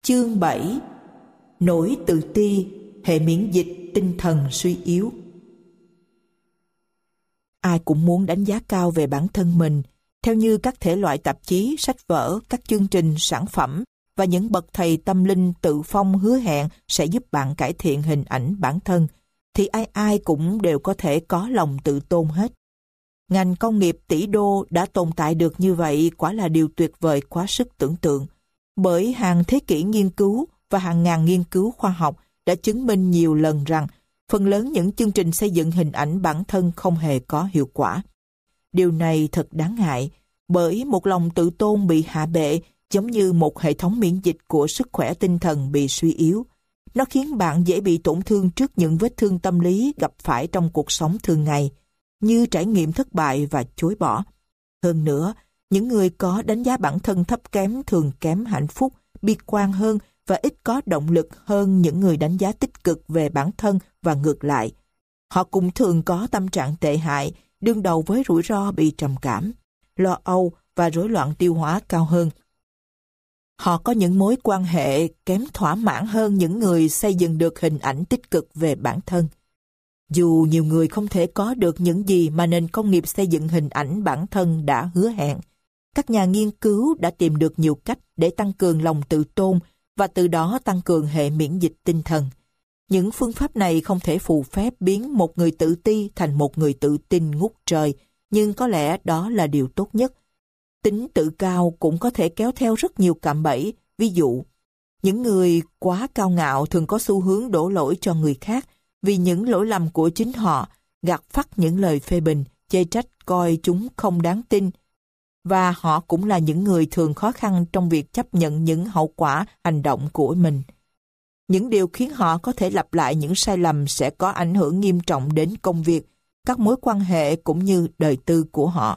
Chương 7. Nỗi tự ti, hệ miễn dịch tinh thần suy yếu. Ai cũng muốn đánh giá cao về bản thân mình, theo như các thể loại tạp chí, sách vở, các chương trình, sản phẩm và những bậc thầy tâm linh tự phong hứa hẹn sẽ giúp bạn cải thiện hình ảnh bản thân, thì ai ai cũng đều có thể có lòng tự tôn hết. Ngành công nghiệp tỷ đô đã tồn tại được như vậy quả là điều tuyệt vời quá sức tưởng tượng, bởi hàng thế kỷ nghiên cứu và hàng ngàn nghiên cứu khoa học đã chứng minh nhiều lần rằng phần lớn những chương trình xây dựng hình ảnh bản thân không hề có hiệu quả. Điều này thật đáng ngại, bởi một lòng tự tôn bị hạ bệ giống như một hệ thống miễn dịch của sức khỏe tinh thần bị suy yếu. Nó khiến bạn dễ bị tổn thương trước những vết thương tâm lý gặp phải trong cuộc sống thường ngày, như trải nghiệm thất bại và chối bỏ. Hơn nữa, những người có đánh giá bản thân thấp kém thường kém hạnh phúc, bi quan hơn và ít có động lực hơn những người đánh giá tích cực về bản thân và ngược lại. Họ cũng thường có tâm trạng tệ hại, đương đầu với rủi ro bị trầm cảm, lo âu và rối loạn tiêu hóa cao hơn. Họ có những mối quan hệ kém thỏa mãn hơn những người xây dựng được hình ảnh tích cực về bản thân. Dù nhiều người không thể có được những gì mà nền công nghiệp xây dựng hình ảnh bản thân đã hứa hẹn, các nhà nghiên cứu đã tìm được nhiều cách để tăng cường lòng tự tôn và từ đó tăng cường hệ miễn dịch tinh thần. Những phương pháp này không thể phù phép biến một người tự ti thành một người tự tin ngút trời, nhưng có lẽ đó là điều tốt nhất. Tính tự cao cũng có thể kéo theo rất nhiều cạm bẫy. Ví dụ, những người quá cao ngạo thường có xu hướng đổ lỗi cho người khác vì những lỗi lầm của chính họ, gạt phắt những lời phê bình, chê trách coi chúng không đáng tin. Và họ cũng là những người thường khó khăn trong việc chấp nhận những hậu quả hành động của mình. Những điều khiến họ có thể lặp lại những sai lầm sẽ có ảnh hưởng nghiêm trọng đến công việc, các mối quan hệ cũng như đời tư của họ.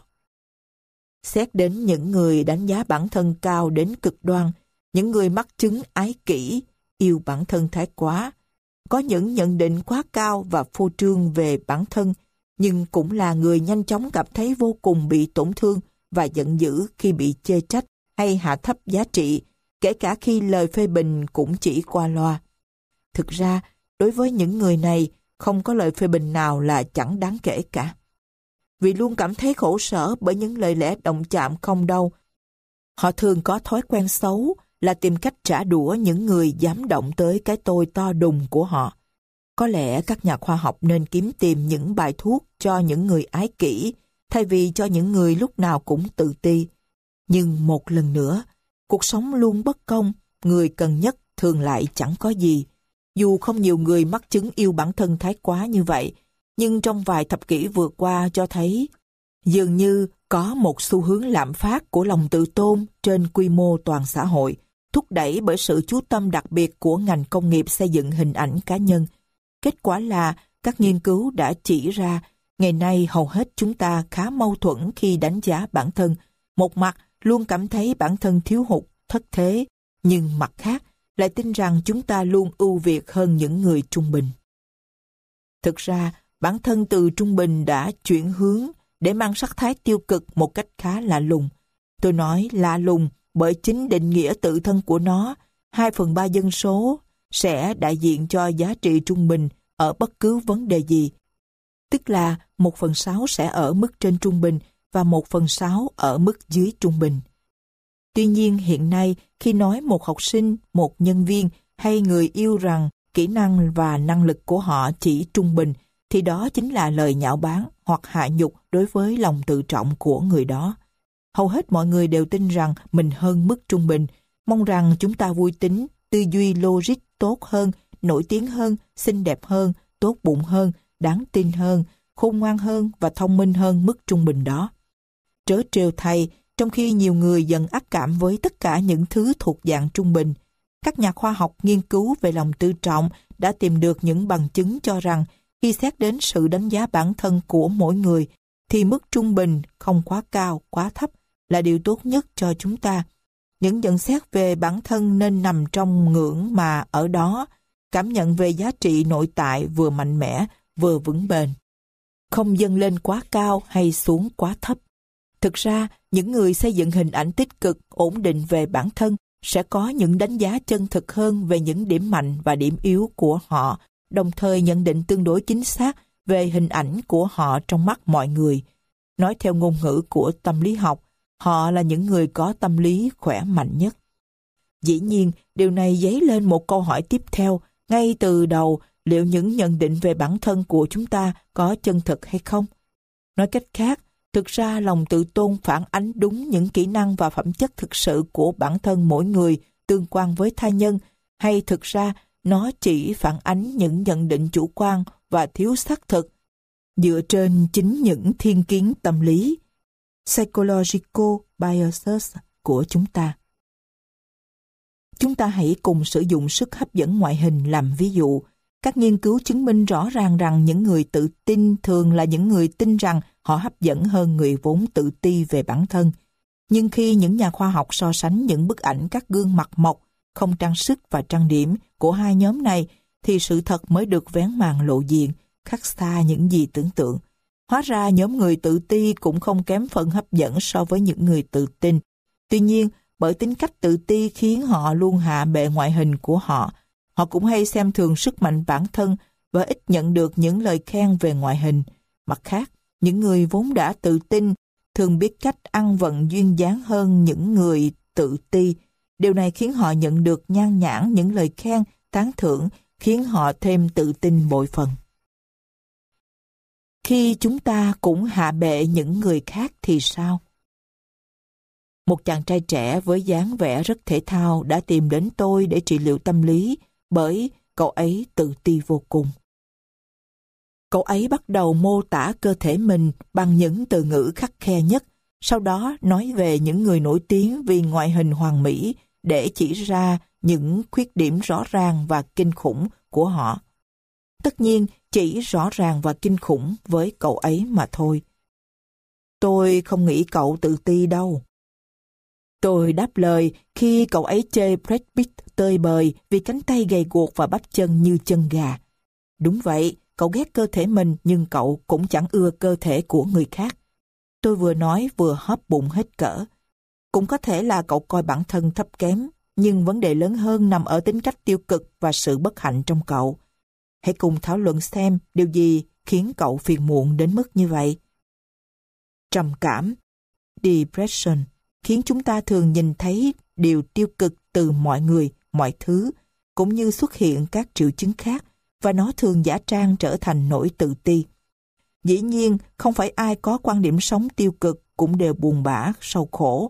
Xét đến những người đánh giá bản thân cao đến cực đoan, những người mắc chứng ái kỷ, yêu bản thân thái quá, có những nhận định quá cao và phô trương về bản thân, nhưng cũng là người nhanh chóng cảm thấy vô cùng bị tổn thương và giận dữ khi bị chê trách hay hạ thấp giá trị, kể cả khi lời phê bình cũng chỉ qua loa. Thực ra, đối với những người này, không có lời phê bình nào là chẳng đáng kể cả. Vì luôn cảm thấy khổ sở bởi những lời lẽ động chạm không đâu. Họ thường có thói quen xấu là tìm cách trả đũa những người dám động tới cái tôi to đùng của họ. Có lẽ các nhà khoa học nên kiếm tìm những bài thuốc cho những người ái kỷ, thay vì cho những người lúc nào cũng tự ti. Nhưng một lần nữa, cuộc sống luôn bất công, người cần nhất thường lại chẳng có gì. Dù không nhiều người mắc chứng yêu bản thân thái quá như vậy, nhưng trong vài thập kỷ vừa qua cho thấy dường như có một xu hướng lạm phát của lòng tự tôn trên quy mô toàn xã hội, thúc đẩy bởi sự chú tâm đặc biệt của ngành công nghiệp xây dựng hình ảnh cá nhân. Kết quả là các nghiên cứu đã chỉ ra ngày nay hầu hết chúng ta khá mâu thuẫn khi đánh giá bản thân. Một mặt luôn cảm thấy bản thân thiếu hụt, thất thế, nhưng mặt khác lại tin rằng chúng ta luôn ưu việt hơn những người trung bình. Thực ra, bản thân từ trung bình đã chuyển hướng để mang sắc thái tiêu cực một cách khá lạ lùng. Tôi nói lạ lùng bởi chính định nghĩa tự thân của nó, 2/3 dân số sẽ đại diện cho giá trị trung bình ở bất cứ vấn đề gì. Tức là 1/6 sẽ ở mức trên trung bình và 1/6 ở mức dưới trung bình. Tuy nhiên hiện nay khi nói một học sinh, một nhân viên hay người yêu rằng kỹ năng và năng lực của họ chỉ trung bình, thì đó chính là lời nhạo báng hoặc hạ nhục đối với lòng tự trọng của người đó. Hầu hết mọi người đều tin rằng mình hơn mức trung bình, mong rằng chúng ta vui tính, tư duy logic tốt hơn, nổi tiếng hơn, xinh đẹp hơn, tốt bụng hơn, đáng tin hơn, khôn ngoan hơn và thông minh hơn mức trung bình đó. Trớ trêu thay, trong khi nhiều người dần ác cảm với tất cả những thứ thuộc dạng trung bình, các nhà khoa học nghiên cứu về lòng tự trọng đã tìm được những bằng chứng cho rằng khi xét đến sự đánh giá bản thân của mỗi người, thì mức trung bình không quá cao, quá thấp là điều tốt nhất cho chúng ta. Những nhận xét về bản thân nên nằm trong ngưỡng mà ở đó, cảm nhận về giá trị nội tại vừa mạnh mẽ, vừa vững bền. Không dâng lên quá cao hay xuống quá thấp. Thực ra, những người xây dựng hình ảnh tích cực, ổn định về bản thân sẽ có những đánh giá chân thực hơn về những điểm mạnh và điểm yếu của họ, đồng thời nhận định tương đối chính xác về hình ảnh của họ trong mắt mọi người. Nói theo ngôn ngữ của tâm lý học, họ là những người có tâm lý khỏe mạnh nhất. Dĩ nhiên, điều này dấy lên một câu hỏi tiếp theo, ngay từ đầu, liệu những nhận định về bản thân của chúng ta có chân thực hay không? Nói cách khác, thực ra lòng tự tôn phản ánh đúng những kỹ năng và phẩm chất thực sự của bản thân mỗi người tương quan với tha nhân, hay thực ra nó chỉ phản ánh những nhận định chủ quan và thiếu xác thực dựa trên chính những thiên kiến tâm lý psychological biases của chúng ta. Chúng ta hãy cùng sử dụng sức hấp dẫn ngoại hình làm ví dụ. Các nghiên cứu chứng minh rõ ràng rằng những người tự tin thường là những người tin rằng họ hấp dẫn hơn người vốn tự ti về bản thân. Nhưng khi những nhà khoa học so sánh những bức ảnh các gương mặt mộc, không trang sức và trang điểm của hai nhóm này, thì sự thật mới được vén màn lộ diện, khác xa những gì tưởng tượng. Hóa ra nhóm người tự ti cũng không kém phần hấp dẫn so với những người tự tin. Tuy nhiên, bởi tính cách tự ti khiến họ luôn hạ bệ ngoại hình của họ. Họ cũng hay xem thường sức mạnh bản thân và ít nhận được những lời khen về ngoại hình. Mặt khác, những người vốn đã tự tin thường biết cách ăn vận duyên dáng hơn những người tự ti. Điều này khiến họ nhận được nhan nhản những lời khen, tán thưởng, khiến họ thêm tự tin bội phần. Khi chúng ta cũng hạ bệ những người khác thì sao? Một chàng trai trẻ với dáng vẻ rất thể thao đã tìm đến tôi để trị liệu tâm lý bởi cậu ấy tự ti vô cùng. Cậu ấy bắt đầu mô tả cơ thể mình bằng những từ ngữ khắt khe nhất, sau đó nói về những người nổi tiếng vì ngoại hình hoàn mỹ để chỉ ra những khuyết điểm rõ ràng và kinh khủng của họ. Tất nhiên, chỉ rõ ràng và kinh khủng với cậu ấy mà thôi. Tôi không nghĩ cậu tự ti đâu. Tôi đáp lời khi cậu ấy chê Brad Pitt tơi bời vì cánh tay gầy guộc và bắp chân như chân gà. Đúng vậy, cậu ghét cơ thể mình nhưng cậu cũng chẳng ưa cơ thể của người khác. Tôi vừa nói vừa hóp bụng hết cỡ. Cũng có thể là cậu coi bản thân thấp kém, nhưng vấn đề lớn hơn nằm ở tính cách tiêu cực và sự bất hạnh trong cậu. Hãy cùng thảo luận xem điều gì khiến cậu phiền muộn đến mức như vậy. Trầm cảm, depression, khiến chúng ta thường nhìn thấy điều tiêu cực từ mọi người, mọi thứ, cũng như xuất hiện các triệu chứng khác, và nó thường giả trang trở thành nỗi tự ti. Dĩ nhiên, không phải ai có quan điểm sống tiêu cực cũng đều buồn bã, sầu khổ,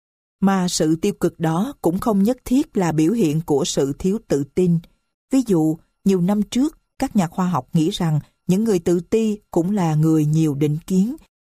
mà sự tiêu cực đó cũng không nhất thiết là biểu hiện của sự thiếu tự tin. Ví dụ, nhiều năm trước, các nhà khoa học nghĩ rằng những người tự ti cũng là người nhiều định kiến,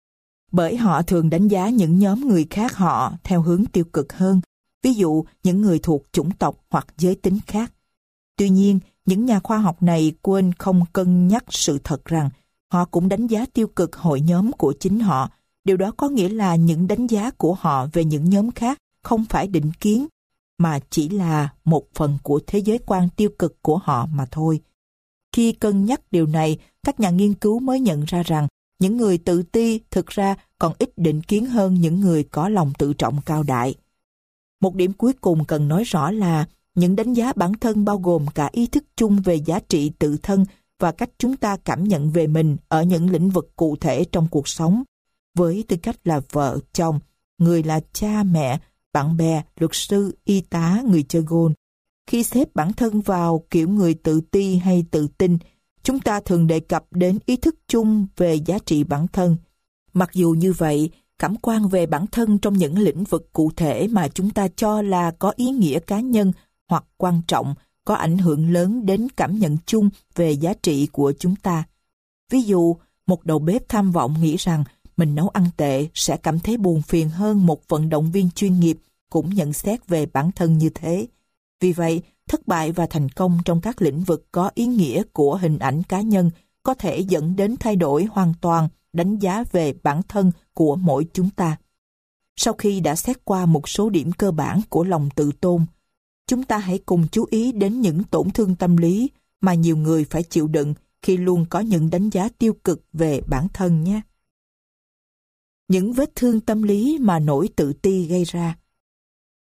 bởi họ thường đánh giá những nhóm người khác họ theo hướng tiêu cực hơn, ví dụ những người thuộc chủng tộc hoặc giới tính khác. Tuy nhiên, những nhà khoa học này quên không cân nhắc sự thật rằng họ cũng đánh giá tiêu cực hội nhóm của chính họ. Điều đó có nghĩa là những đánh giá của họ về những nhóm khác không phải định kiến, mà chỉ là một phần của thế giới quan tiêu cực của họ mà thôi. Khi cân nhắc điều này, các nhà nghiên cứu mới nhận ra rằng những người tự ti thực ra còn ít định kiến hơn những người có lòng tự trọng cao đại. Một điểm cuối cùng cần nói rõ là những đánh giá bản thân bao gồm cả ý thức chung về giá trị tự thân và cách chúng ta cảm nhận về mình ở những lĩnh vực cụ thể trong cuộc sống, với tư cách là vợ, chồng, người là cha, mẹ, bạn bè, luật sư, y tá, người chơi golf. Khi xếp bản thân vào kiểu người tự ti hay tự tin, chúng ta thường đề cập đến ý thức chung về giá trị bản thân. Mặc dù như vậy, cảm quan về bản thân trong những lĩnh vực cụ thể mà chúng ta cho là có ý nghĩa cá nhân hoặc quan trọng có ảnh hưởng lớn đến cảm nhận chung về giá trị của chúng ta. Ví dụ, một đầu bếp tham vọng nghĩ rằng mình nấu ăn tệ sẽ cảm thấy buồn phiền hơn một vận động viên chuyên nghiệp cũng nhận xét về bản thân như thế. Vì vậy, thất bại và thành công trong các lĩnh vực có ý nghĩa của hình ảnh cá nhân có thể dẫn đến thay đổi hoàn toàn đánh giá về bản thân của mỗi chúng ta. Sau khi đã xét qua một số điểm cơ bản của lòng tự tôn, chúng ta hãy cùng chú ý đến những tổn thương tâm lý mà nhiều người phải chịu đựng khi luôn có những đánh giá tiêu cực về bản thân nhé. Những vết thương tâm lý mà nỗi tự ti gây ra.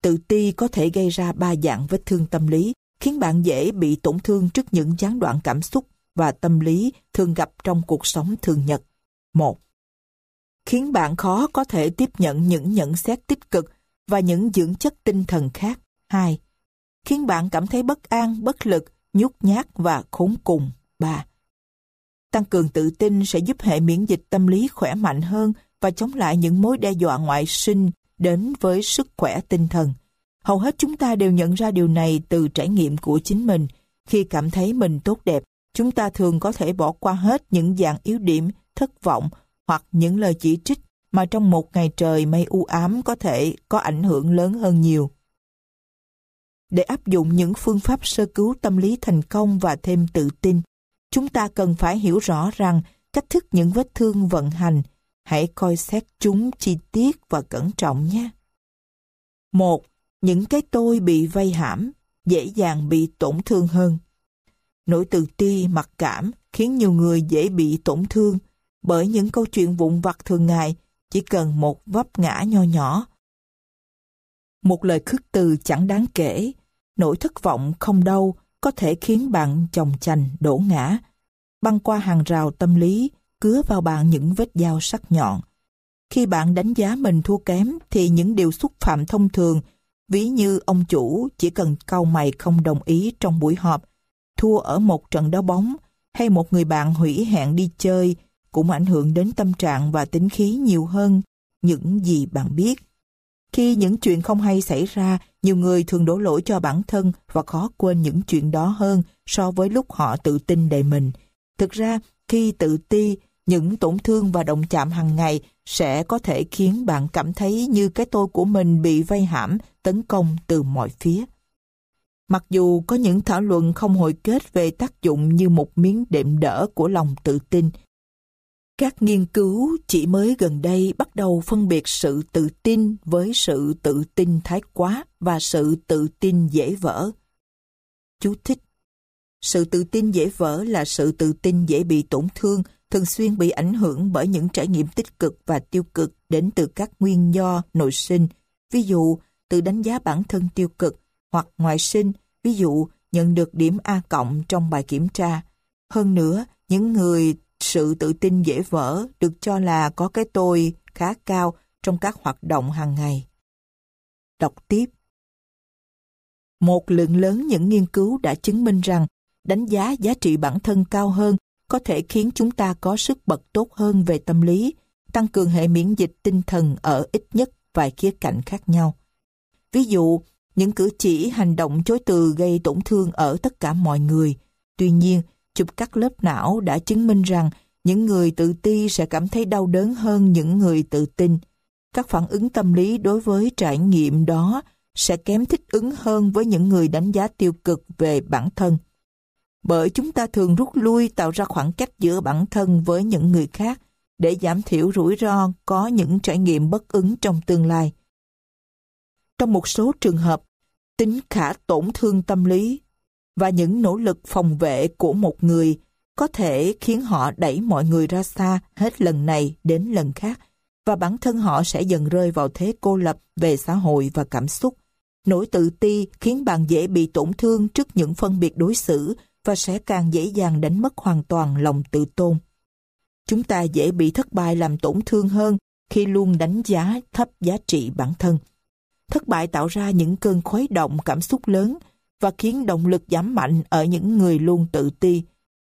Tự ti có thể gây ra 3 dạng vết thương tâm lý, khiến bạn dễ bị tổn thương trước những gián đoạn cảm xúc và tâm lý thường gặp trong cuộc sống thường nhật. 1. Khiến bạn khó có thể tiếp nhận những nhận xét tích cực và những dưỡng chất tinh thần khác. 2. Khiến bạn cảm thấy bất an, bất lực, nhút nhát và khốn cùng. 3. Tăng cường tự tin sẽ giúp hệ miễn dịch tâm lý khỏe mạnh hơn và chống lại những mối đe dọa ngoại sinh đến với sức khỏe tinh thần. Hầu hết chúng ta đều nhận ra điều này từ trải nghiệm của chính mình. Khi cảm thấy mình tốt đẹp, chúng ta thường có thể bỏ qua hết những dạng yếu điểm, thất vọng hoặc những lời chỉ trích mà trong một ngày trời mây u ám có thể có ảnh hưởng lớn hơn nhiều. Để áp dụng những phương pháp sơ cứu tâm lý thành công và thêm tự tin, chúng ta cần phải hiểu rõ rằng cách thức những vết thương vận hành. Hãy coi xét chúng chi tiết và cẩn trọng nhé. 1. Những cái tôi bị vây hãm, dễ dàng bị tổn thương hơn. Nỗi tự ti, mặc cảm khiến nhiều người dễ bị tổn thương bởi những câu chuyện vụn vặt thường ngày, chỉ cần một vấp ngã nho nhỏ. Một lời khước từ chẳng đáng kể, nỗi thất vọng không đâu có thể khiến bạn chồng chành đổ ngã, băng qua hàng rào tâm lý, cứa vào bạn những vết dao sắc nhọn. Khi bạn đánh giá mình thua kém thì những điều xúc phạm thông thường, ví như ông chủ chỉ cần cau mày không đồng ý trong buổi họp, thua ở một trận đá bóng hay một người bạn hủy hẹn đi chơi cũng ảnh hưởng đến tâm trạng và tính khí nhiều hơn những gì bạn biết. Khi những chuyện không hay xảy ra, nhiều người thường đổ lỗi cho bản thân và khó quên những chuyện đó hơn so với lúc họ tự tin đầy mình. Thực ra, khi tự ti, những tổn thương và động chạm hàng ngày sẽ có thể khiến bạn cảm thấy như cái tôi của mình bị vây hãm, tấn công từ mọi phía. Mặc dù có những thảo luận không hồi kết về tác dụng như một miếng đệm đỡ của lòng tự tin, các nghiên cứu chỉ mới gần đây bắt đầu phân biệt sự tự tin với sự tự tin thái quá và sự tự tin dễ vỡ. Chú thích: sự tự tin dễ vỡ là sự tự tin dễ bị tổn thương, thường xuyên bị ảnh hưởng bởi những trải nghiệm tích cực và tiêu cực đến từ các nguyên do nội sinh, ví dụ tự đánh giá bản thân tiêu cực, hoặc ngoại sinh, ví dụ nhận được điểm A+ trong bài kiểm tra. Hơn nữa, những người sự tự tin dễ vỡ được cho là có cái tôi khá cao trong các hoạt động hàng ngày. Đọc tiếp. Một lượng lớn những nghiên cứu đã chứng minh rằng đánh giá giá trị bản thân cao hơn có thể khiến chúng ta có sức bật tốt hơn về tâm lý, tăng cường hệ miễn dịch tinh thần ở ít nhất vài khía cạnh khác nhau. Ví dụ, những cử chỉ hành động chối từ gây tổn thương ở tất cả mọi người. Tuy nhiên, chụp cắt lớp não đã chứng minh rằng những người tự ti sẽ cảm thấy đau đớn hơn những người tự tin. Các phản ứng tâm lý đối với trải nghiệm đó sẽ kém thích ứng hơn với những người đánh giá tiêu cực về bản thân. Bởi chúng ta thường rút lui, tạo ra khoảng cách giữa bản thân với những người khác để giảm thiểu rủi ro có những trải nghiệm bất ứng trong tương lai. Trong một số trường hợp, tính khả tổn thương tâm lý và những nỗ lực phòng vệ của một người có thể khiến họ đẩy mọi người ra xa hết lần này đến lần khác, và bản thân họ sẽ dần rơi vào thế cô lập về xã hội và cảm xúc. Nỗi tự ti khiến bạn dễ bị tổn thương trước những phân biệt đối xử và sẽ càng dễ dàng đánh mất hoàn toàn lòng tự tôn. Chúng ta dễ bị thất bại làm tổn thương hơn khi luôn đánh giá thấp giá trị bản thân. Thất bại tạo ra những cơn khuấy động cảm xúc lớn và khiến động lực giảm mạnh ở những người luôn tự ti.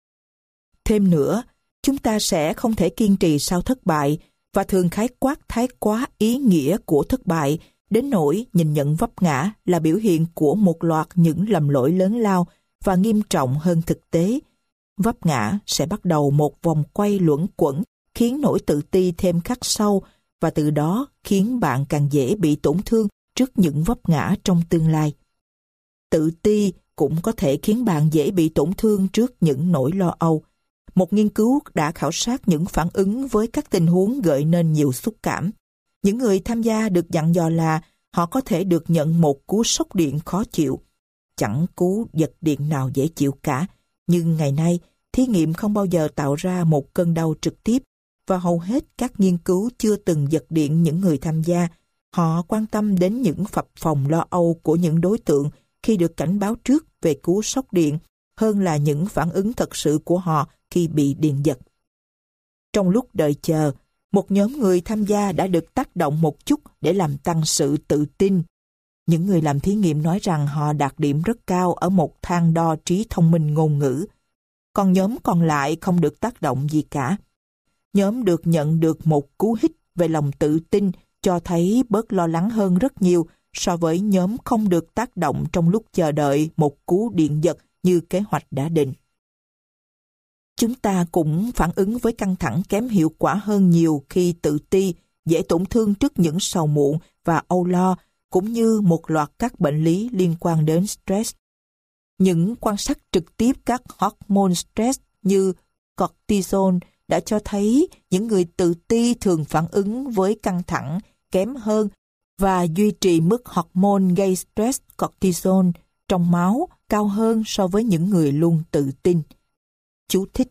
Thêm nữa, chúng ta sẽ không thể kiên trì sau thất bại và thường khái quát thái quá ý nghĩa của thất bại, đến nỗi nhìn nhận vấp ngã là biểu hiện của một loạt những lầm lỗi lớn lao và nghiêm trọng hơn thực tế. Vấp ngã sẽ bắt đầu một vòng quay luẩn quẩn khiến nỗi tự ti thêm khắc sâu và từ đó khiến bạn càng dễ bị tổn thương trước những vấp ngã trong tương lai. Tự ti cũng có thể khiến bạn dễ bị tổn thương trước những nỗi lo âu. Một nghiên cứu đã khảo sát những phản ứng với các tình huống gợi nên nhiều xúc cảm. Những người tham gia được dặn dò là họ có thể được nhận một cú sốc điện khó chịu. Chẳng cú giật điện nào dễ chịu cả, nhưng ngày nay, thí nghiệm không bao giờ tạo ra một cơn đau trực tiếp, và hầu hết các nghiên cứu chưa từng giật điện những người tham gia. Họ quan tâm đến những phập phồng lo âu của những đối tượng khi được cảnh báo trước về cú sốc điện hơn là những phản ứng thật sự của họ khi bị điện giật. Trong lúc đợi chờ, một nhóm người tham gia đã được tác động một chút để làm tăng sự tự tin. Những người làm thí nghiệm nói rằng họ đạt điểm rất cao ở một thang đo trí thông minh ngôn ngữ. Còn nhóm còn lại không được tác động gì cả. Nhóm được nhận được một cú hích về lòng tự tin cho thấy bớt lo lắng hơn rất nhiều so với nhóm không được tác động trong lúc chờ đợi một cú điện giật như kế hoạch đã định. Chúng ta cũng phản ứng với căng thẳng kém hiệu quả hơn nhiều khi tự ti, dễ tổn thương trước những sầu muộn và âu lo, cũng như một loạt các bệnh lý liên quan đến stress. Những quan sát trực tiếp các hormone stress như cortisol đã cho thấy những người tự ti thường phản ứng với căng thẳng kém hơn và duy trì mức hormone gây stress cortisol trong máu cao hơn so với những người luôn tự tin. Chú thích: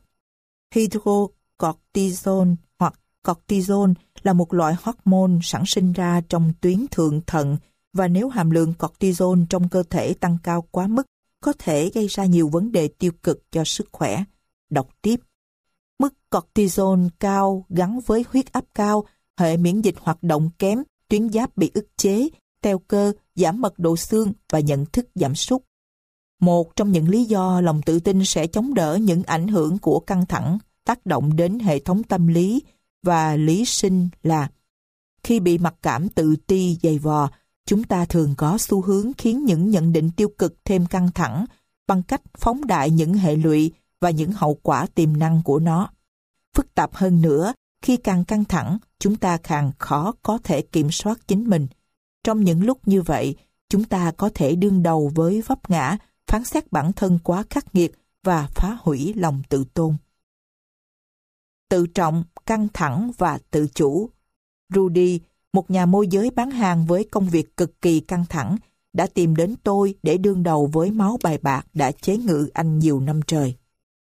hydrocortisol hoặc cortisol là một loại hormone sản sinh ra trong tuyến thượng thận, và nếu hàm lượng cortisol trong cơ thể tăng cao quá mức có thể gây ra nhiều vấn đề tiêu cực cho sức khỏe. Đọc tiếp: mức cortisol cao gắn với huyết áp cao, hệ miễn dịch hoạt động kém, tuyến giáp bị ức chế, teo cơ, giảm mật độ xương và nhận thức giảm sút. Một trong những lý do lòng tự tin sẽ chống đỡ những ảnh hưởng của căng thẳng tác động đến hệ thống tâm lý và lý sinh là khi bị mặc cảm tự ti dày vò, chúng ta thường có xu hướng khiến những nhận định tiêu cực thêm căng thẳng bằng cách phóng đại những hệ lụy và những hậu quả tiềm năng của nó. Phức tạp hơn nữa, khi càng căng thẳng, chúng ta càng khó có thể kiểm soát chính mình. Trong những lúc như vậy, chúng ta có thể đương đầu với vấp ngã, phán xét bản thân quá khắc nghiệt và phá hủy lòng tự tôn. Tự trọng, căng thẳng và tự chủ. Rudy, một nhà môi giới bán hàng với công việc cực kỳ căng thẳng, đã tìm đến tôi để đương đầu với máu bài bạc đã chế ngự anh nhiều năm trời.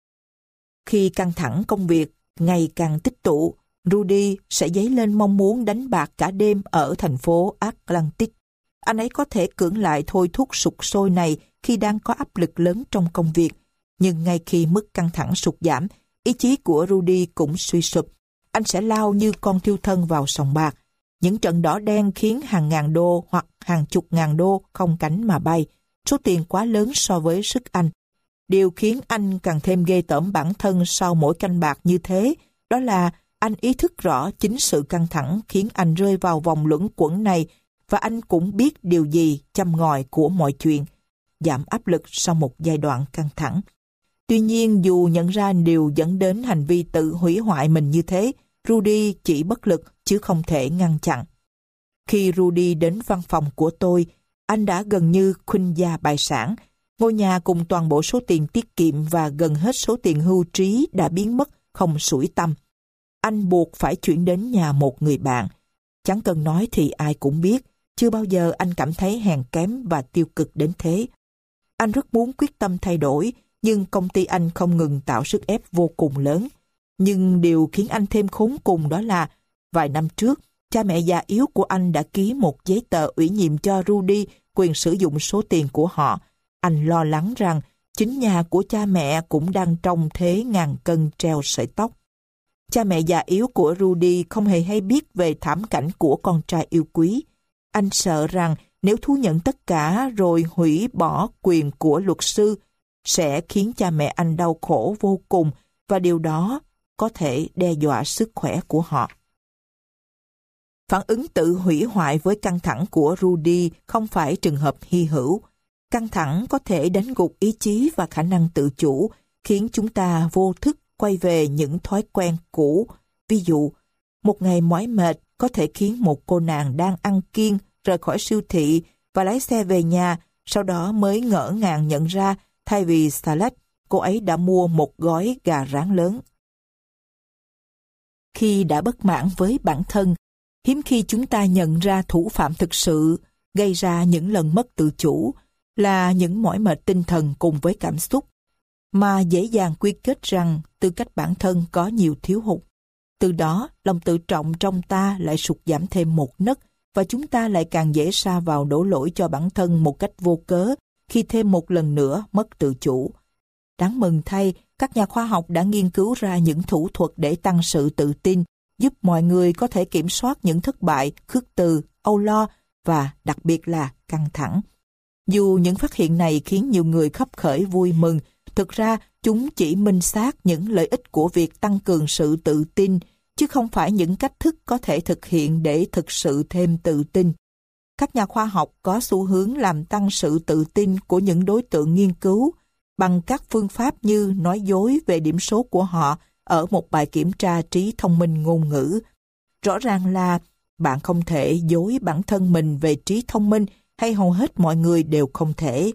Khi căng thẳng công việc ngày càng tích tụ, Rudy sẽ dấy lên mong muốn đánh bạc cả đêm ở thành phố Atlantic. Anh ấy có thể cưỡng lại thôi thúc sục sôi này khi đang có áp lực lớn trong công việc. Nhưng ngay khi mức căng thẳng sụt giảm, ý chí của Rudy cũng suy sụp. Anh sẽ lao như con thiêu thân vào sòng bạc. Những trận đỏ đen khiến hàng ngàn đô hoặc hàng chục ngàn đô không cánh mà bay. Số tiền quá lớn so với sức anh. Điều khiến anh càng thêm ghê tởm bản thân sau mỗi canh bạc như thế, đó là anh ý thức rõ chính sự căng thẳng khiến anh rơi vào vòng luẩn quẩn này, và anh cũng biết điều gì châm ngòi của mọi chuyện. Giảm áp lực sau một giai đoạn căng thẳng. Tuy nhiên, dù nhận ra điều dẫn đến hành vi tự hủy hoại mình như thế, Rudy chỉ bất lực chứ không thể ngăn chặn. Khi Rudy đến văn phòng của tôi, anh đã gần như khuynh gia bại sản. Ngôi nhà cùng toàn bộ số tiền tiết kiệm và gần hết số tiền hưu trí đã biến mất, không sủi tăm. Anh buộc phải chuyển đến nhà một người bạn. Chẳng cần nói thì ai cũng biết, chưa bao giờ anh cảm thấy hèn kém và tiêu cực đến thế. Anh rất muốn quyết tâm thay đổi, nhưng công ty anh không ngừng tạo sức ép vô cùng lớn. Nhưng điều khiến anh thêm khốn cùng đó là, vài năm trước, cha mẹ già yếu của anh đã ký một giấy tờ ủy nhiệm cho Rudy quyền sử dụng số tiền của họ. Anh lo lắng rằng chính nhà của cha mẹ cũng đang trong thế ngàn cân treo sợi tóc. Cha mẹ già yếu của Rudy không hề hay biết về thảm cảnh của con trai yêu quý. Anh sợ rằng nếu thú nhận tất cả rồi hủy bỏ quyền của luật sư, sẽ khiến cha mẹ anh đau khổ vô cùng, và điều đó có thể đe dọa sức khỏe của họ. Phản ứng tự hủy hoại với căng thẳng của Rudy không phải trường hợp hy hữu. Căng thẳng có thể đánh gục ý chí và khả năng tự chủ, khiến chúng ta vô thức quay về những thói quen cũ. Ví dụ, một ngày mỏi mệt có thể khiến một cô nàng đang ăn kiêng rời khỏi siêu thị và lái xe về nhà, sau đó mới ngỡ ngàng nhận ra thay vì salad, cô ấy đã mua một gói gà rán lớn. Khi đã bất mãn với bản thân, hiếm khi chúng ta nhận ra thủ phạm thực sự gây ra những lần mất tự chủ là những mỏi mệt tinh thần cùng với cảm xúc, mà dễ dàng quy kết rằng tư cách bản thân có nhiều thiếu hụt. Từ đó, lòng tự trọng trong ta lại sụt giảm thêm một nấc và chúng ta lại càng dễ sa vào đổ lỗi cho bản thân một cách vô cớ khi thêm một lần nữa mất tự chủ. Đáng mừng thay, các nhà khoa học đã nghiên cứu ra những thủ thuật để tăng sự tự tin, giúp mọi người có thể kiểm soát những thất bại, khước từ, âu lo và đặc biệt là căng thẳng. Dù những phát hiện này khiến nhiều người khấp khởi vui mừng, thực ra chúng chỉ minh xác những lợi ích của việc tăng cường sự tự tin, chứ không phải những cách thức có thể thực hiện để thực sự thêm tự tin. Các nhà khoa học có xu hướng làm tăng sự tự tin của những đối tượng nghiên cứu bằng các phương pháp như nói dối về điểm số của họ ở một bài kiểm tra trí thông minh ngôn ngữ. Rõ ràng là bạn không thể dối bản thân mình về trí thông minh, hay hầu hết mọi người đều không thể.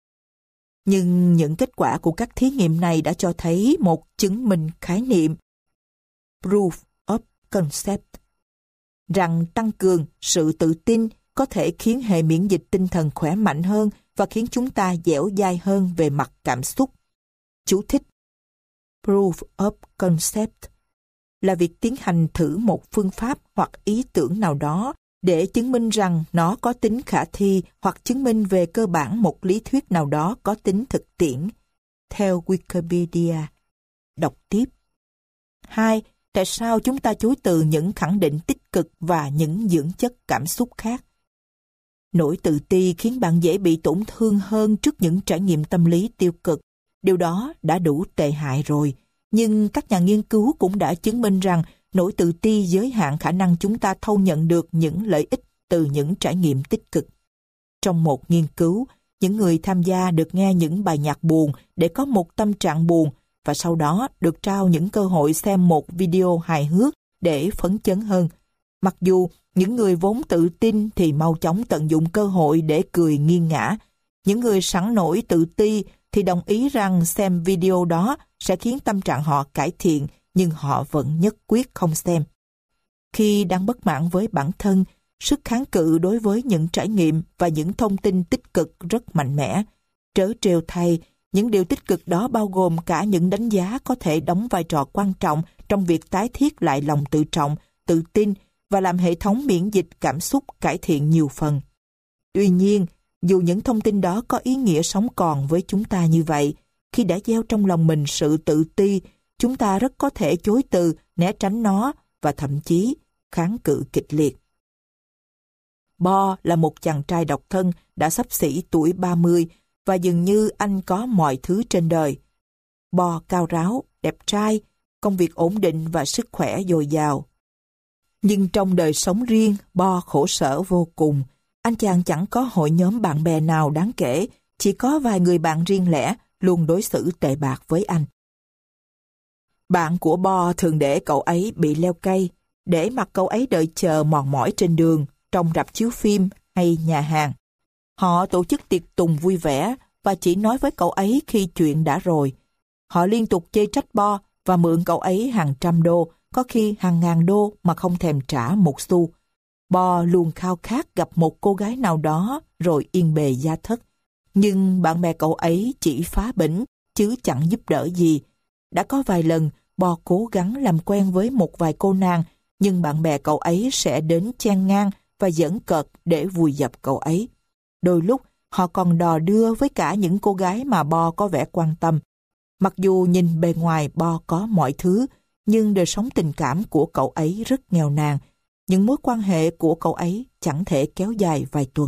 Nhưng những kết quả của các thí nghiệm này đã cho thấy một chứng minh khái niệm, proof of concept, rằng tăng cường sự tự tin có thể khiến hệ miễn dịch tinh thần khỏe mạnh hơn và khiến chúng ta dẻo dai hơn về mặt cảm xúc. Chú thích: Proof of concept là việc tiến hành thử một phương pháp hoặc ý tưởng nào đó để chứng minh rằng nó có tính khả thi hoặc chứng minh về cơ bản một lý thuyết nào đó có tính thực tiễn. Theo Wikipedia. Đọc tiếp. 2. Tại sao chúng ta chối từ những khẳng định tích cực và những dưỡng chất cảm xúc khác? Nỗi tự ti khiến bạn dễ bị tổn thương hơn trước những trải nghiệm tâm lý tiêu cực. Điều đó đã đủ tệ hại rồi. Nhưng các nhà nghiên cứu cũng đã chứng minh rằng nỗi tự ti giới hạn khả năng chúng ta thâu nhận được những lợi ích từ những trải nghiệm tích cực. Trong một nghiên cứu, những người tham gia được nghe những bài nhạc buồn để có một tâm trạng buồn và sau đó được trao những cơ hội xem một video hài hước để phấn chấn hơn. Mặc dù những người vốn tự tin thì mau chóng tận dụng cơ hội để cười nghiêng ngã. Những người sẵn nổi tự ti thì đồng ý rằng xem video đó sẽ khiến tâm trạng họ cải thiện, nhưng họ vẫn nhất quyết không xem. Khi đang bất mãn với bản thân, sức kháng cự đối với những trải nghiệm và những thông tin tích cực rất mạnh mẽ. Trớ trêu thay, những điều tích cực đó bao gồm cả những đánh giá có thể đóng vai trò quan trọng trong việc tái thiết lại lòng tự trọng, tự tin và làm hệ thống miễn dịch cảm xúc cải thiện nhiều phần. Tuy nhiên, dù những thông tin đó có ý nghĩa sống còn với chúng ta như vậy, khi đã gieo trong lòng mình sự tự ti, chúng ta rất có thể chối từ, né tránh nó và thậm chí kháng cự kịch liệt. Bo là một chàng trai độc thân đã xấp xỉ tuổi 30 và dường như anh có mọi thứ trên đời. Bo cao ráo, đẹp trai, công việc ổn định và sức khỏe dồi dào. Nhưng trong đời sống riêng, Bo khổ sở vô cùng. Anh chàng chẳng có hội nhóm bạn bè nào đáng kể, chỉ có vài người bạn riêng lẻ luôn đối xử tệ bạc với anh. Bạn của Bo thường để cậu ấy bị leo cây, để mặc cậu ấy đợi chờ mòn mỏi trên đường, trong rạp chiếu phim hay nhà hàng. Họ tổ chức tiệc tùng vui vẻ và chỉ nói với cậu ấy khi chuyện đã rồi. Họ liên tục chê trách Bo và mượn cậu ấy hàng trăm đô, có khi hàng ngàn đô mà không thèm trả một xu. Bo luôn khao khát gặp một cô gái nào đó rồi yên bề gia thất. Nhưng bạn bè cậu ấy chỉ phá bỉnh, chứ chẳng giúp đỡ gì. Đã có vài lần, Bo cố gắng làm quen với một vài cô nàng, nhưng bạn bè cậu ấy sẽ đến chen ngang và giỡn cợt để vùi dập cậu ấy. Đôi lúc, họ còn đò đưa với cả những cô gái mà Bo có vẻ quan tâm. Mặc dù nhìn bề ngoài Bo có mọi thứ, nhưng đời sống tình cảm của cậu ấy rất nghèo nàn. Những mối quan hệ của cậu ấy chẳng thể kéo dài vài tuần.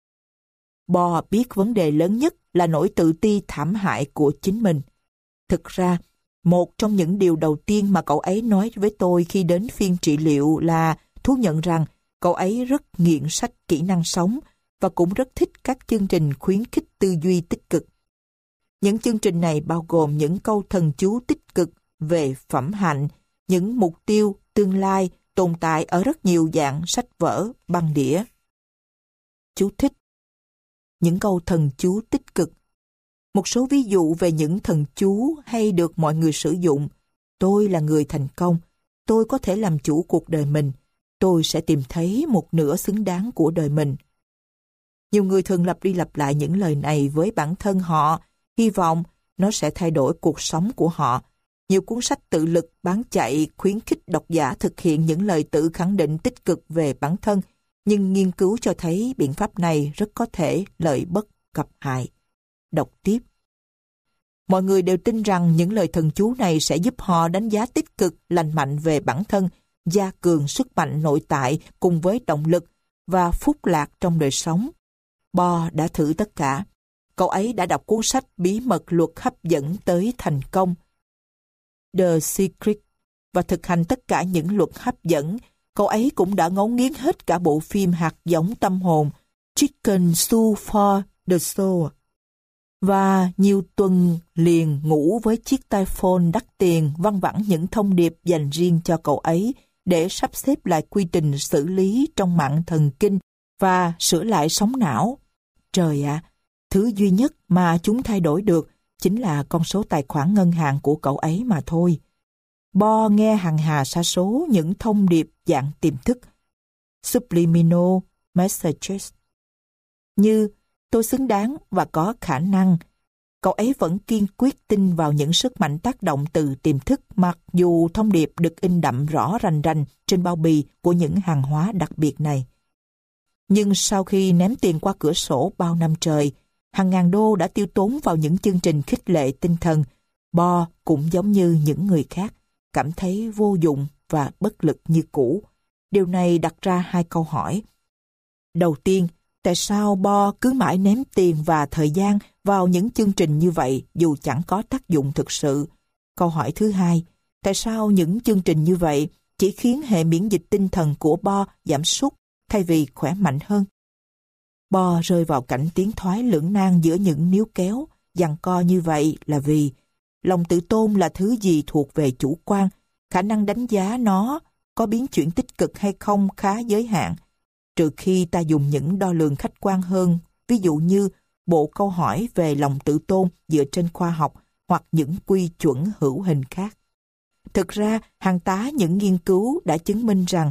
Bo biết vấn đề lớn nhất là nỗi tự ti thảm hại của chính mình. Thực ra, một trong những điều đầu tiên mà cậu ấy nói với tôi khi đến phiên trị liệu là thú nhận rằng cậu ấy rất nghiện sách kỹ năng sống và cũng rất thích các chương trình khuyến khích tư duy tích cực. Những chương trình này bao gồm những câu thần chú tích cực về phẩm hạnh, những mục tiêu, tương lai tồn tại ở rất nhiều dạng sách vở, băng đĩa. Chú thích: những câu thần chú tích cực. Một số ví dụ về những thần chú hay được mọi người sử dụng: tôi là người thành công, tôi có thể làm chủ cuộc đời mình, tôi sẽ tìm thấy một nửa xứng đáng của đời mình. Nhiều người thường lặp đi lặp lại những lời này với bản thân họ, hy vọng nó sẽ thay đổi cuộc sống của họ. Nhiều cuốn sách tự lực bán chạy khuyến khích độc giả thực hiện những lời tự khẳng định tích cực về bản thân, nhưng nghiên cứu cho thấy biện pháp này rất có thể lợi bất cập hại. Đọc tiếp. Mọi người đều tin rằng những lời thần chú này sẽ giúp họ đánh giá tích cực, lành mạnh về bản thân, gia cường sức mạnh nội tại cùng với động lực và phúc lạc trong đời sống. Bo đã thử tất cả. Cậu ấy đã đọc cuốn sách Bí mật luật hấp dẫn tới thành công, The Secret, và thực hành tất cả những luật hấp dẫn. Cậu ấy cũng đã ngấu nghiến hết cả bộ phim hạt giống tâm hồn, Chicken Soup for the Soul. Và nhiều tuần liền ngủ với chiếc tai phone đắt tiền văng vẳng những thông điệp dành riêng cho cậu ấy để sắp xếp lại quy trình xử lý trong mạng thần kinh và sửa lại sóng não. Trời ạ, thứ duy nhất mà chúng thay đổi được chính là con số tài khoản ngân hàng của cậu ấy mà thôi. Bo nghe hằng hà sa số những thông điệp dạng tiềm thức, subliminal messages, như tôi xứng đáng và có khả năng. Cậu ấy vẫn kiên quyết tin vào những sức mạnh tác động từ tiềm thức, mặc dù thông điệp được in đậm rõ rành rành trên bao bì của những hàng hóa đặc biệt này. Nhưng sau khi ném tiền qua cửa sổ bao năm trời, hàng ngàn đô đã tiêu tốn vào những chương trình khích lệ tinh thần, Bo cũng giống như những người khác, cảm thấy vô dụng và bất lực như cũ. Điều này đặt ra hai câu hỏi. Đầu tiên, tại sao Bo cứ mãi ném tiền và thời gian vào những chương trình như vậy dù chẳng có tác dụng thực sự? Câu hỏi thứ hai, tại sao những chương trình như vậy chỉ khiến hệ miễn dịch tinh thần của Bo giảm sút thay vì khỏe mạnh hơn? Bo rơi vào cảnh tiến thoái lưỡng nan giữa những níu kéo, giằng co như vậy là vì lòng tự tôn là thứ gì thuộc về chủ quan, khả năng đánh giá nó có biến chuyển tích cực hay không khá giới hạn, trừ khi ta dùng những đo lường khách quan hơn, ví dụ như bộ câu hỏi về lòng tự tôn dựa trên khoa học hoặc những quy chuẩn hữu hình khác. Thực ra, hàng tá những nghiên cứu đã chứng minh rằng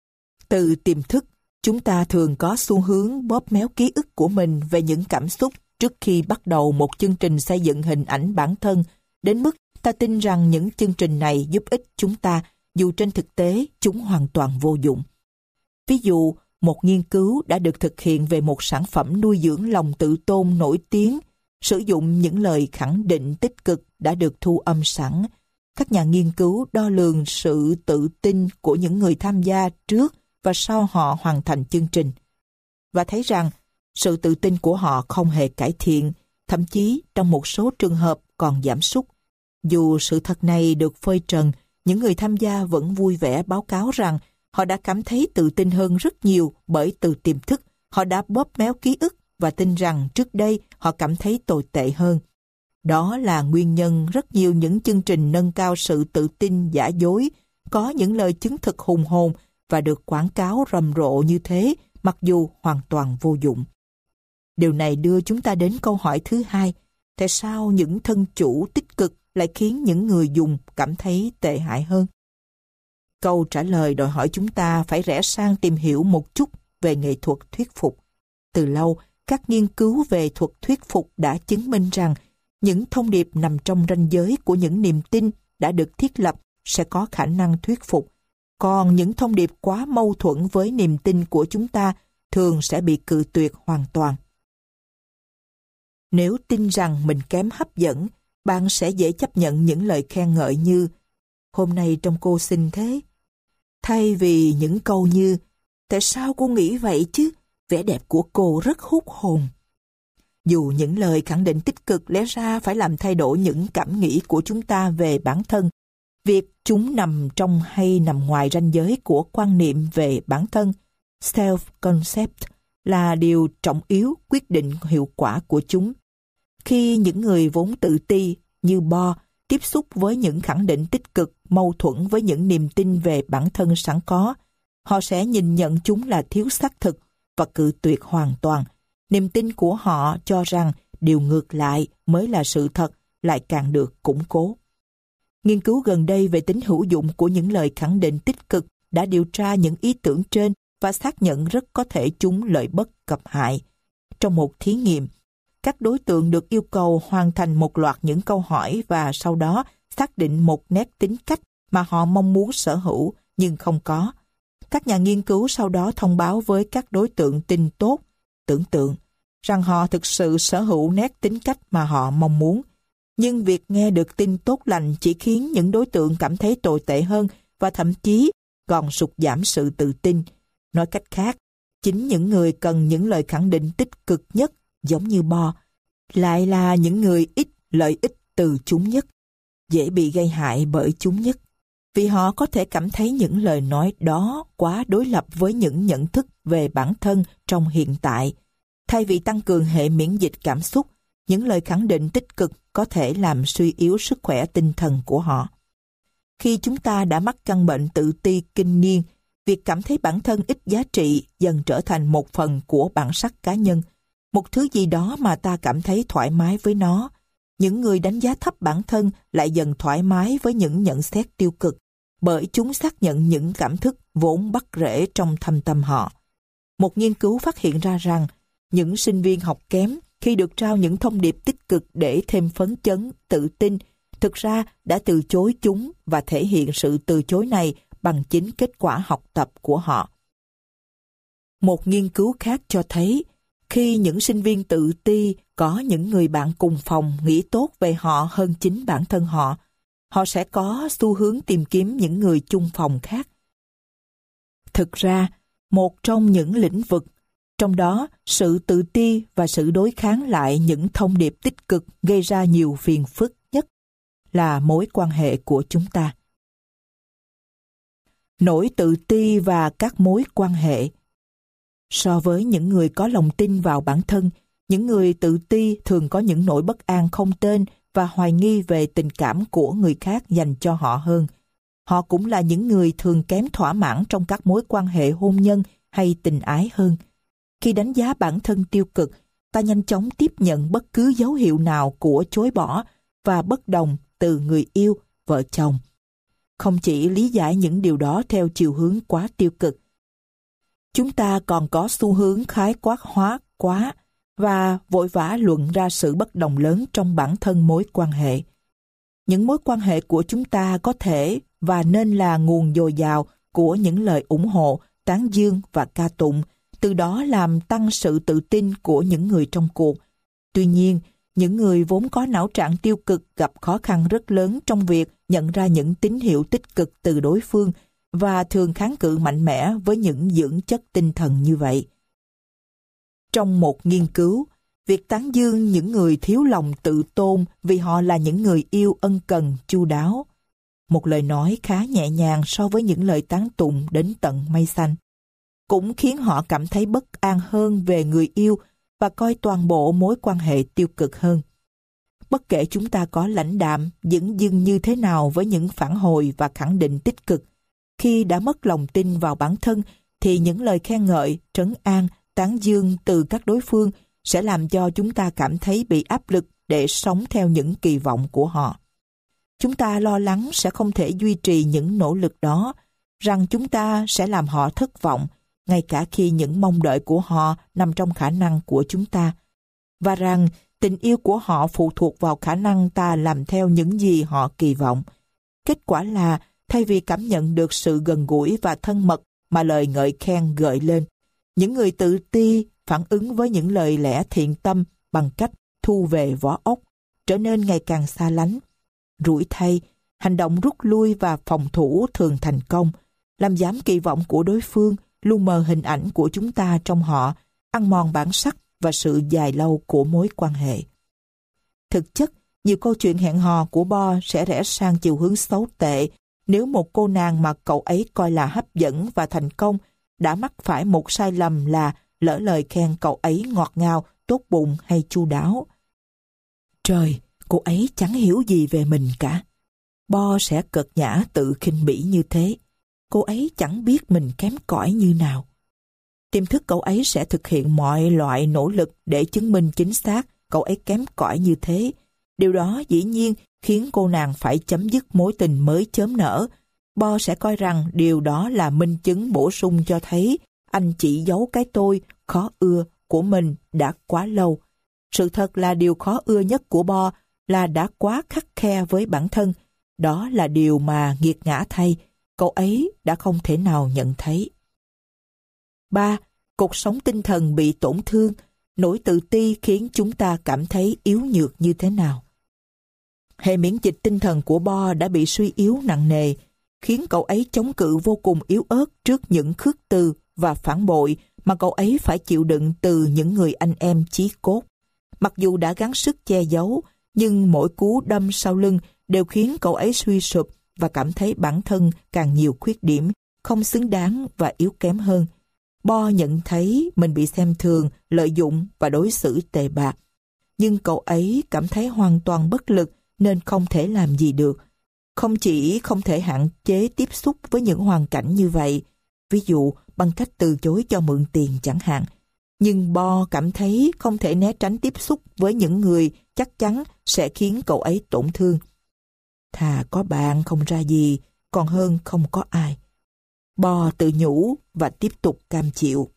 từ tiềm thức, chúng ta thường có xu hướng bóp méo ký ức của mình về những cảm xúc trước khi bắt đầu một chương trình xây dựng hình ảnh bản thân, đến mức ta tin rằng những chương trình này giúp ích chúng ta, dù trên thực tế chúng hoàn toàn vô dụng. Ví dụ, một nghiên cứu đã được thực hiện về một sản phẩm nuôi dưỡng lòng tự tôn nổi tiếng, sử dụng những lời khẳng định tích cực đã được thu âm sẵn. Các nhà nghiên cứu đo lường sự tự tin của những người tham gia trước và sau họ hoàn thành chương trình, và thấy rằng sự tự tin của họ không hề cải thiện, thậm chí trong một số trường hợp còn giảm sút. Dù sự thật này được phơi trần, những người tham gia vẫn vui vẻ báo cáo rằng họ đã cảm thấy tự tin hơn rất nhiều bởi từ tiềm thức họ đã bóp méo ký ức và tin rằng trước đây họ cảm thấy tồi tệ hơn. Đó là nguyên nhân rất nhiều những chương trình nâng cao sự tự tin giả dối, có những lời chứng thực hùng hồn và được quảng cáo rầm rộ như thế, mặc dù hoàn toàn vô dụng. Điều này đưa chúng ta đến câu hỏi thứ hai, tại sao những thân chủ tích cực lại khiến những người dùng cảm thấy tệ hại hơn? Câu trả lời đòi hỏi chúng ta phải rẽ sang tìm hiểu một chút về nghệ thuật thuyết phục. Từ lâu, các nghiên cứu về thuật thuyết phục đã chứng minh rằng những thông điệp nằm trong ranh giới của những niềm tin đã được thiết lập sẽ có khả năng thuyết phục, còn những thông điệp quá mâu thuẫn với niềm tin của chúng ta thường sẽ bị cự tuyệt hoàn toàn. Nếu tin rằng mình kém hấp dẫn, bạn sẽ dễ chấp nhận những lời khen ngợi như "Hôm nay trông cô xinh thế", thay vì những câu như "Tại sao cô nghĩ vậy chứ? Vẻ đẹp của cô rất hút hồn." Dù những lời khẳng định tích cực lẽ ra phải làm thay đổi những cảm nghĩ của chúng ta về bản thân, việc chúng nằm trong hay nằm ngoài ranh giới của quan niệm về bản thân, self-concept, là điều trọng yếu quyết định hiệu quả của chúng. Khi những người vốn tự ti như Bo tiếp xúc với những khẳng định tích cực mâu thuẫn với những niềm tin về bản thân sẵn có, họ sẽ nhìn nhận chúng là thiếu xác thực và cự tuyệt hoàn toàn. Niềm tin của họ cho rằng điều ngược lại mới là sự thật lại càng được củng cố. Nghiên cứu gần đây về tính hữu dụng của những lời khẳng định tích cực đã điều tra những ý tưởng trên và xác nhận rất có thể chúng lợi bất cập hại. Trong một thí nghiệm, các đối tượng được yêu cầu hoàn thành một loạt những câu hỏi và sau đó xác định một nét tính cách mà họ mong muốn sở hữu nhưng không có. Các nhà nghiên cứu sau đó thông báo với các đối tượng tin tốt, tưởng tượng, rằng họ thực sự sở hữu nét tính cách mà họ mong muốn. Nhưng việc nghe được tin tốt lành chỉ khiến những đối tượng cảm thấy tồi tệ hơn và thậm chí còn sụt giảm sự tự tin. Nói cách khác, chính những người cần những lời khẳng định tích cực nhất, giống như Bo, lại là những người ít lợi ích từ chúng nhất, dễ bị gây hại bởi chúng nhất, vì họ có thể cảm thấy những lời nói đó quá đối lập với những nhận thức về bản thân trong hiện tại. Thay vì tăng cường hệ miễn dịch cảm xúc, những lời khẳng định tích cực có thể làm suy yếu sức khỏe tinh thần của họ. Khi chúng ta đã mắc căn bệnh tự ti kinh niên, việc cảm thấy bản thân ít giá trị dần trở thành một phần của bản sắc cá nhân, một thứ gì đó mà ta cảm thấy thoải mái với nó. Những người đánh giá thấp bản thân lại dần thoải mái với những nhận xét tiêu cực, bởi chúng xác nhận những cảm thức vốn bắt rễ trong thâm tâm họ. Một nghiên cứu phát hiện ra rằng, những sinh viên học kém khi được trao những thông điệp tích cực để thêm phấn chấn, tự tin, thực ra đã từ chối chúng và thể hiện sự từ chối này bằng chính kết quả học tập của họ. Một nghiên cứu khác cho thấy, khi những sinh viên tự ti có những người bạn cùng phòng nghĩ tốt về họ hơn chính bản thân họ, họ sẽ có xu hướng tìm kiếm những người chung phòng khác. Thực ra, một trong những lĩnh vực, trong đó sự tự ti và sự đối kháng lại những thông điệp tích cực gây ra nhiều phiền phức nhất, là mối quan hệ của chúng ta. Nỗi tự ti và các mối quan hệ. So với những người có lòng tin vào bản thân, những người tự ti thường có những nỗi bất an không tên và hoài nghi về tình cảm của người khác dành cho họ hơn. Họ cũng là những người thường kém thỏa mãn trong các mối quan hệ hôn nhân hay tình ái hơn. Khi đánh giá bản thân tiêu cực, ta nhanh chóng tiếp nhận bất cứ dấu hiệu nào của chối bỏ và bất đồng từ người yêu, vợ chồng. Không chỉ lý giải những điều đó theo chiều hướng quá tiêu cực, chúng ta còn có xu hướng khái quát hóa quá và vội vã luận ra sự bất đồng lớn trong bản thân mối quan hệ. Những mối quan hệ của chúng ta có thể và nên là nguồn dồi dào của những lời ủng hộ, tán dương và ca tụng, từ đó làm tăng sự tự tin của những người trong cuộc. Tuy nhiên, những người vốn có não trạng tiêu cực gặp khó khăn rất lớn trong việc nhận ra những tín hiệu tích cực từ đối phương và thường kháng cự mạnh mẽ với những dưỡng chất tinh thần như vậy. Trong một nghiên cứu, việc tán dương những người thiếu lòng tự tôn vì họ là những người yêu ân cần, chu đáo, một lời nói khá nhẹ nhàng so với những lời tán tụng đến tận mây xanh, cũng khiến họ cảm thấy bất an hơn về người yêu và coi toàn bộ mối quan hệ tiêu cực hơn. Bất kể chúng ta có lãnh đạm, dửng dưng như thế nào với những phản hồi và khẳng định tích cực, khi đã mất lòng tin vào bản thân thì những lời khen ngợi, trấn an, tán dương từ các đối phương sẽ làm cho chúng ta cảm thấy bị áp lực để sống theo những kỳ vọng của họ. Chúng ta lo lắng sẽ không thể duy trì những nỗ lực đó, rằng chúng ta sẽ làm họ thất vọng, ngay cả khi những mong đợi của họ nằm trong khả năng của chúng ta, và rằng tình yêu của họ phụ thuộc vào khả năng ta làm theo những gì họ kỳ vọng. Kết quả là, thay vì cảm nhận được sự gần gũi và thân mật mà lời ngợi khen gợi lên, những người tự ti phản ứng với những lời lẽ thiện tâm bằng cách thu về vỏ ốc, trở nên ngày càng xa lánh. Rủi thay, hành động rút lui và phòng thủ thường thành công, làm giảm kỳ vọng của đối phương, lu mờ hình ảnh của chúng ta trong họ, ăn mòn bản sắc và sự dài lâu của mối quan hệ. Thực chất, nhiều câu chuyện hẹn hò của Bo sẽ rẽ sang chiều hướng xấu tệ nếu một cô nàng mà cậu ấy coi là hấp dẫn và thành công đã mắc phải một sai lầm là lỡ lời khen cậu ấy ngọt ngào, tốt bụng hay chu đáo. Trời, cô ấy chẳng hiểu gì về mình cả. Bo sẽ cợt nhã tự khinh bỉ như thế. Cô ấy chẳng biết mình kém cỏi như nào. Tiềm thức cậu ấy sẽ thực hiện mọi loại nỗ lực để chứng minh chính xác cậu ấy kém cỏi như thế. Điều đó dĩ nhiên khiến cô nàng phải chấm dứt mối tình mới chớm nở. Bo sẽ coi rằng điều đó là minh chứng bổ sung cho thấy anh chỉ giấu cái tôi khó ưa của mình đã quá lâu. Sự thật là điều khó ưa nhất của Bo là đã quá khắt khe với bản thân. Đó là điều mà nghiệt ngã thay, cậu ấy đã không thể nào nhận thấy. 3. Cột sống tinh thần bị tổn thương. Nỗi tự ti khiến chúng ta cảm thấy yếu nhược như thế nào. Hệ miễn dịch tinh thần của Bo đã bị suy yếu nặng nề, khiến cậu ấy chống cự vô cùng yếu ớt trước những khước từ và phản bội mà cậu ấy phải chịu đựng từ những người anh em chí cốt. Mặc dù đã gắng sức che giấu, nhưng mỗi cú đâm sau lưng đều khiến cậu ấy suy sụp và cảm thấy bản thân càng nhiều khuyết điểm, không xứng đáng và yếu kém hơn. Bo nhận thấy mình bị xem thường, lợi dụng và đối xử tệ bạc. Nhưng cậu ấy cảm thấy hoàn toàn bất lực nên không thể làm gì được. Không chỉ không thể hạn chế tiếp xúc với những hoàn cảnh như vậy, ví dụ bằng cách từ chối cho mượn tiền chẳng hạn, nhưng Bo cảm thấy không thể né tránh tiếp xúc với những người chắc chắn sẽ khiến cậu ấy tổn thương. Thà có bạn không ra gì, còn hơn không có ai. Bo tự nhủ và tiếp tục cam chịu.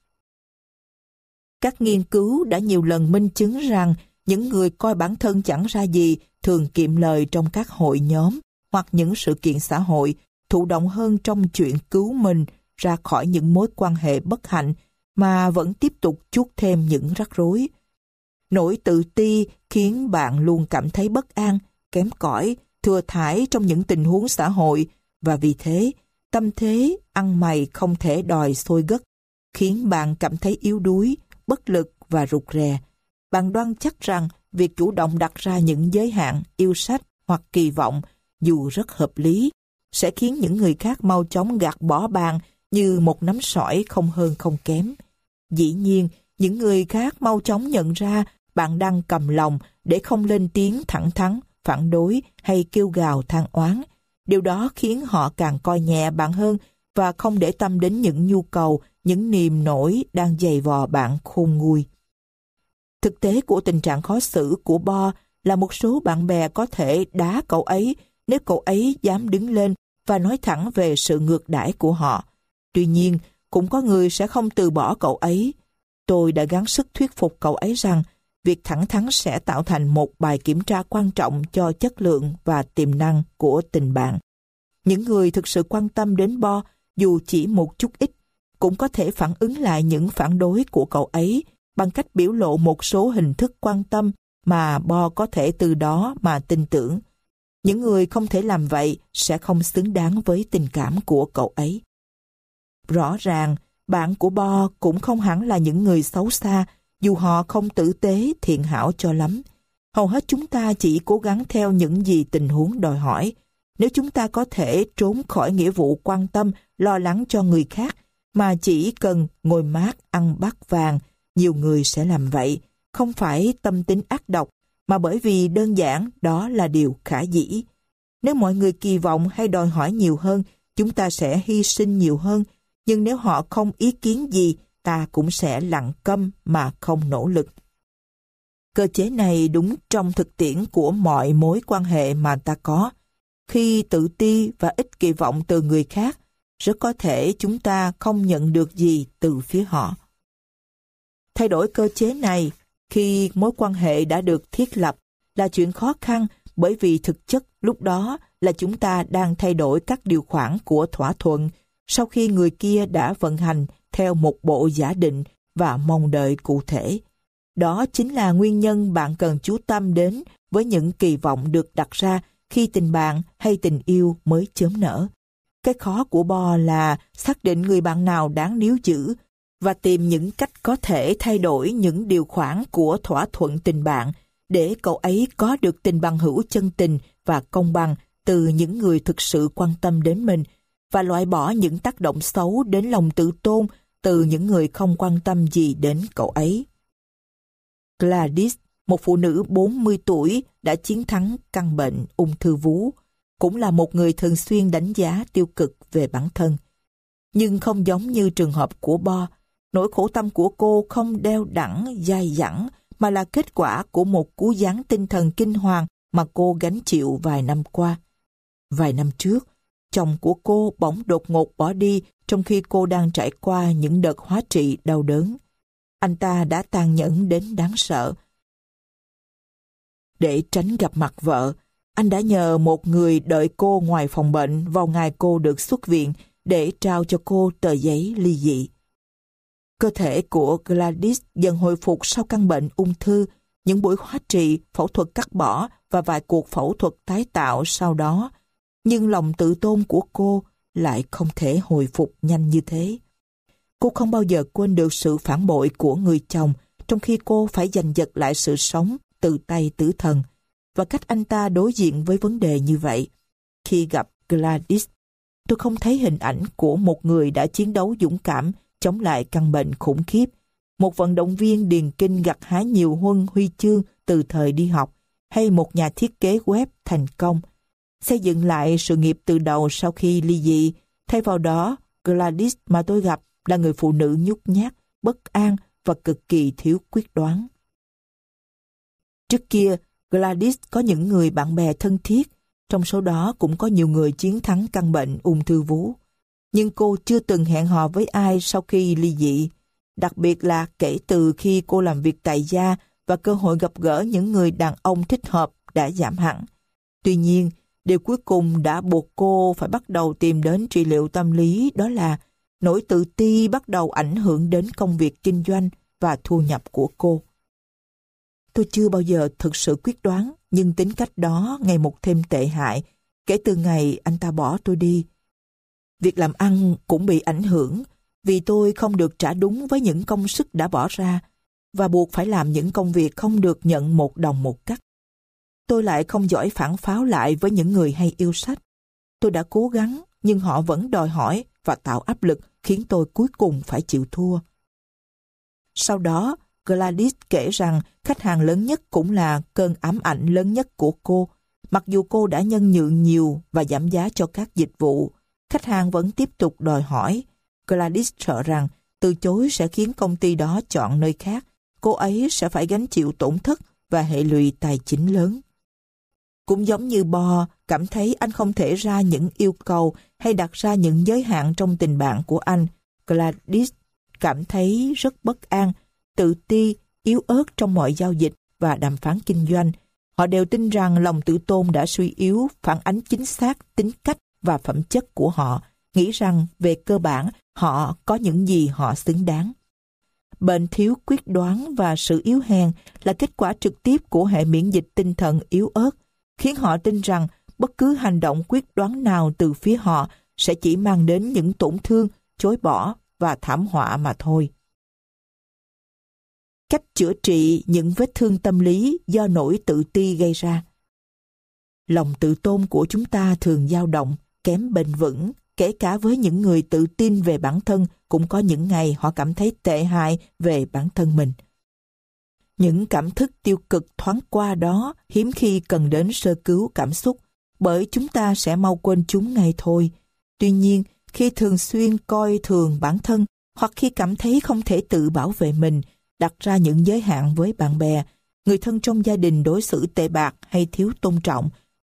Các nghiên cứu đã nhiều lần minh chứng rằng những người coi bản thân chẳng ra gì thường kiệm lời trong các hội nhóm hoặc những sự kiện xã hội, thụ động hơn trong chuyện cứu mình ra khỏi những mối quan hệ bất hạnh mà vẫn tiếp tục chuốc thêm những rắc rối. Nỗi tự ti khiến bạn luôn cảm thấy bất an, kém cỏi, thừa thãi trong những tình huống xã hội, và vì thế, tâm thế ăn mày không thể đòi xôi gấc, khiến bạn cảm thấy yếu đuối, bất lực và rụt rè. Bạn đoan chắc rằng việc chủ động đặt ra những giới hạn, yêu sách hoặc kỳ vọng, dù rất hợp lý, sẽ khiến những người khác mau chóng gạt bỏ bạn như một nắm sỏi không hơn không kém. Dĩ nhiên, những người khác mau chóng nhận ra bạn đang cầm lòng để không lên tiếng thẳng thắn, phản đối hay kêu gào than oán. Điều đó khiến họ càng coi nhẹ bạn hơn và không để tâm đến những nhu cầu, những niềm nổi đang giày vò bạn khôn nguôi. Thực tế của tình trạng khó xử của Bo là một số bạn bè có thể đá cậu ấy nếu cậu ấy dám đứng lên và nói thẳng về sự ngược đãi của họ. Tuy nhiên, cũng có người sẽ không từ bỏ cậu ấy. Tôi đã gắng sức thuyết phục cậu ấy rằng việc thẳng thắn sẽ tạo thành một bài kiểm tra quan trọng cho chất lượng và tiềm năng của tình bạn. Những người thực sự quan tâm đến Bo, dù chỉ một chút ít, cũng có thể phản ứng lại những phản đối của cậu ấy bằng cách biểu lộ một số hình thức quan tâm mà Bo có thể từ đó mà tin tưởng. Những người không thể làm vậy sẽ không xứng đáng với tình cảm của cậu ấy. Rõ ràng, bạn của Bo cũng không hẳn là những người xấu xa, dù họ không tử tế, thiện hảo cho lắm. Hầu hết chúng ta chỉ cố gắng theo những gì tình huống đòi hỏi. Nếu chúng ta có thể trốn khỏi nghĩa vụ quan tâm, lo lắng cho người khác, mà chỉ cần ngồi mát ăn bát vàng, nhiều người sẽ làm vậy, không phải tâm tính ác độc, mà bởi vì đơn giản đó là điều khả dĩ. Nếu mọi người kỳ vọng hay đòi hỏi nhiều hơn, chúng ta sẽ hy sinh nhiều hơn, nhưng nếu họ không ý kiến gì, ta cũng sẽ lặng câm mà không nỗ lực. Cơ chế này đúng trong thực tiễn của mọi mối quan hệ mà ta có. Khi tự ti và ít kỳ vọng từ người khác, rất có thể chúng ta không nhận được gì từ phía họ. Thay đổi cơ chế này khi mối quan hệ đã được thiết lập là chuyện khó khăn, bởi vì thực chất lúc đó là chúng ta đang thay đổi các điều khoản của thỏa thuận sau khi người kia đã vận hành theo một bộ giả định và mong đợi cụ thể. Đó chính là nguyên nhân bạn cần chú tâm đến với những kỳ vọng được đặt ra khi tình bạn hay tình yêu mới chớm nở. Cái khó của Bo là xác định người bạn nào đáng níu giữ và tìm những cách có thể thay đổi những điều khoản của thỏa thuận tình bạn để cậu ấy có được tình bằng hữu chân tình và công bằng từ những người thực sự quan tâm đến mình, và loại bỏ những tác động xấu đến lòng tự tôn từ những người không quan tâm gì đến cậu ấy. Gladys, một phụ nữ 40 tuổi đã chiến thắng căn bệnh ung thư vú, cũng là một người thường xuyên đánh giá tiêu cực về bản thân. Nhưng không giống như trường hợp của Bo, nỗi khổ tâm của cô không đeo đẳng, dai dẳng, mà là kết quả của một cú giáng tinh thần kinh hoàng mà cô gánh chịu vài năm qua. Vài năm trước, chồng của cô bỗng đột ngột bỏ đi trong khi cô đang trải qua những đợt hóa trị đau đớn. Anh ta đã tàn nhẫn đến đáng sợ. Để tránh gặp mặt vợ, anh đã nhờ một người đợi cô ngoài phòng bệnh vào ngày cô được xuất viện để trao cho cô tờ giấy ly dị. Cơ thể của Gladys dần hồi phục sau căn bệnh ung thư, những buổi hóa trị, phẫu thuật cắt bỏ và vài cuộc phẫu thuật tái tạo sau đó. Nhưng lòng tự tôn của cô lại không thể hồi phục nhanh như thế. Cô không bao giờ quên được sự phản bội của người chồng, trong khi cô phải giành giật lại sự sống từ tay tử thần, và cách anh ta đối diện với vấn đề như vậy. Khi gặp Gladys, tôi không thấy hình ảnh của một người đã chiến đấu dũng cảm chống lại căn bệnh khủng khiếp, một vận động viên điền kinh gặt hái nhiều huân huy chương từ thời đi học, hay một nhà thiết kế web thành công, xây dựng lại sự nghiệp từ đầu sau khi ly dị. Thay vào đó, Gladys mà tôi gặp là người phụ nữ nhút nhát, bất an và cực kỳ thiếu quyết đoán. Trước kia, Gladys có những người bạn bè thân thiết, trong số đó cũng có nhiều người chiến thắng căn bệnh ung thư vú. Nhưng cô chưa từng hẹn hò với ai sau khi ly dị, đặc biệt là kể từ khi cô làm việc tại gia và cơ hội gặp gỡ những người đàn ông thích hợp đã giảm hẳn. Tuy nhiên, điều cuối cùng đã buộc cô phải bắt đầu tìm đến trị liệu tâm lý, đó là nỗi tự ti bắt đầu ảnh hưởng đến công việc kinh doanh và thu nhập của cô. Tôi chưa bao giờ thực sự quyết đoán, nhưng tính cách đó ngày một thêm tệ hại kể từ ngày anh ta bỏ tôi đi. Việc làm ăn cũng bị ảnh hưởng vì tôi không được trả đúng với những công sức đã bỏ ra và buộc phải làm những công việc không được nhận một đồng một cắc. Tôi lại không giỏi phản pháo lại với những người hay yêu sách. Tôi đã cố gắng nhưng họ vẫn đòi hỏi và tạo áp lực khiến tôi cuối cùng phải chịu thua. Sau đó, Gladys kể rằng khách hàng lớn nhất cũng là cơn ám ảnh lớn nhất của cô. Mặc dù cô đã nhân nhượng nhiều và giảm giá cho các dịch vụ, khách hàng vẫn tiếp tục đòi hỏi. Gladys sợ rằng từ chối sẽ khiến công ty đó chọn nơi khác. Cô ấy sẽ phải gánh chịu tổn thất và hệ lụy tài chính lớn. Cũng giống như Bo cảm thấy anh không thể ra những yêu cầu hay đặt ra những giới hạn trong tình bạn của anh, Gladys cảm thấy rất bất an, tự ti, yếu ớt trong mọi giao dịch và đàm phán kinh doanh. Họ đều tin rằng lòng tự tôn đã suy yếu, phản ánh chính xác tính cách và phẩm chất của họ, nghĩ rằng về cơ bản họ có những gì họ xứng đáng. Bệnh thiếu quyết đoán và sự yếu hèn là kết quả trực tiếp của hệ miễn dịch tinh thần yếu ớt, khiến họ tin rằng bất cứ hành động quyết đoán nào từ phía họ sẽ chỉ mang đến những tổn thương, chối bỏ và thảm họa mà thôi. Cách chữa trị những vết thương tâm lý do nỗi tự ti gây ra. Lòng tự tôn của chúng ta thường dao động, kém bền vững, kể cả với những người tự tin về bản thân cũng có những ngày họ cảm thấy tệ hại về bản thân mình. Những cảm thức tiêu cực thoáng qua đó hiếm khi cần đến sơ cứu cảm xúc, bởi chúng ta sẽ mau quên chúng ngay thôi. Tuy nhiên, khi thường xuyên coi thường bản thân hoặc khi cảm thấy không thể tự bảo vệ mình, đặt ra những giới hạn với bạn bè, người thân trong gia đình đối xử tệ bạc hay thiếu tôn trọng,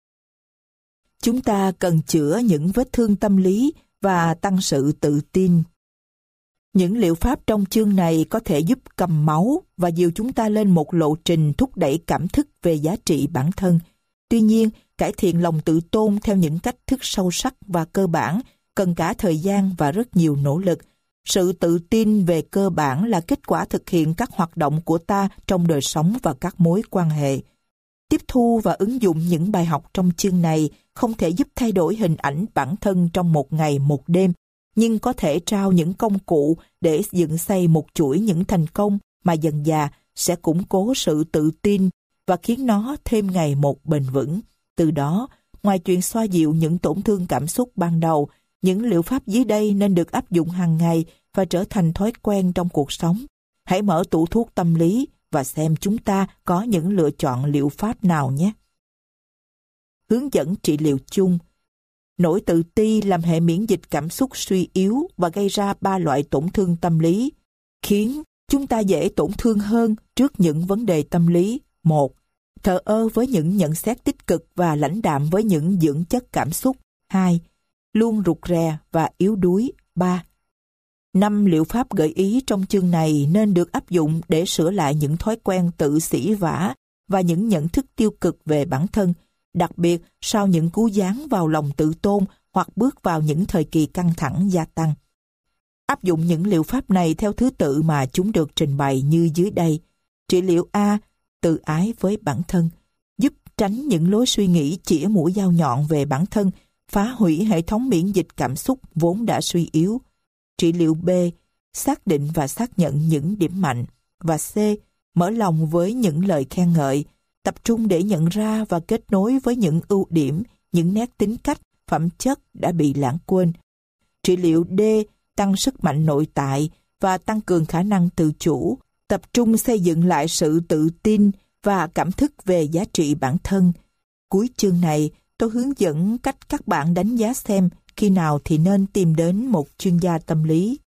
chúng ta cần chữa những vết thương tâm lý và tăng sự tự tin. Những liệu pháp trong chương này có thể giúp cầm máu và dìu chúng ta lên một lộ trình thúc đẩy cảm thức về giá trị bản thân. Tuy nhiên, cải thiện lòng tự tôn theo những cách thức sâu sắc và cơ bản cần cả thời gian và rất nhiều nỗ lực. Sự tự tin về cơ bản là kết quả thực hiện các hoạt động của ta trong đời sống và các mối quan hệ. Tiếp thu và ứng dụng những bài học trong chương này không thể giúp thay đổi hình ảnh bản thân trong một ngày một đêm, nhưng có thể trao những công cụ để dựng xây một chuỗi những thành công mà dần dà sẽ củng cố sự tự tin và khiến nó thêm ngày một bền vững. Từ đó, ngoài chuyện xoa dịu những tổn thương cảm xúc ban đầu, những liệu pháp dưới đây nên được áp dụng hàng ngày và trở thành thói quen trong cuộc sống. Hãy mở tủ thuốc tâm lý và xem chúng ta có những lựa chọn liệu pháp nào nhé. Hướng dẫn trị liệu chung. Nỗi tự ti làm hệ miễn dịch cảm xúc suy yếu và gây ra 3 loại tổn thương tâm lý, khiến chúng ta dễ tổn thương hơn trước những vấn đề tâm lý. 1. Thờ ơ với những nhận xét tích cực và lãnh đạm với những dưỡng chất cảm xúc. 2. Luôn rụt rè và yếu đuối. 3. 5 liệu pháp gợi ý trong chương này nên được áp dụng để sửa lại những thói quen tự sỉ vả và những nhận thức tiêu cực về bản thân, đặc biệt sau những cú giáng vào lòng tự tôn hoặc bước vào những thời kỳ căng thẳng gia tăng. Áp dụng những liệu pháp này theo thứ tự mà chúng được trình bày như dưới đây. Trị liệu A, tự ái với bản thân, giúp tránh những lối suy nghĩ chĩa mũi dao nhọn về bản thân, phá hủy hệ thống miễn dịch cảm xúc vốn đã suy yếu. Trị liệu B, xác định và xác nhận những điểm mạnh. Và C, mở lòng với những lời khen ngợi, tập trung để nhận ra và kết nối với những ưu điểm, những nét tính cách, phẩm chất đã bị lãng quên. Trị liệu D, tăng sức mạnh nội tại và tăng cường khả năng tự chủ, tập trung xây dựng lại sự tự tin và cảm thức về giá trị bản thân. Cuối chương này, tôi hướng dẫn cách các bạn đánh giá xem khi nào thì nên tìm đến một chuyên gia tâm lý.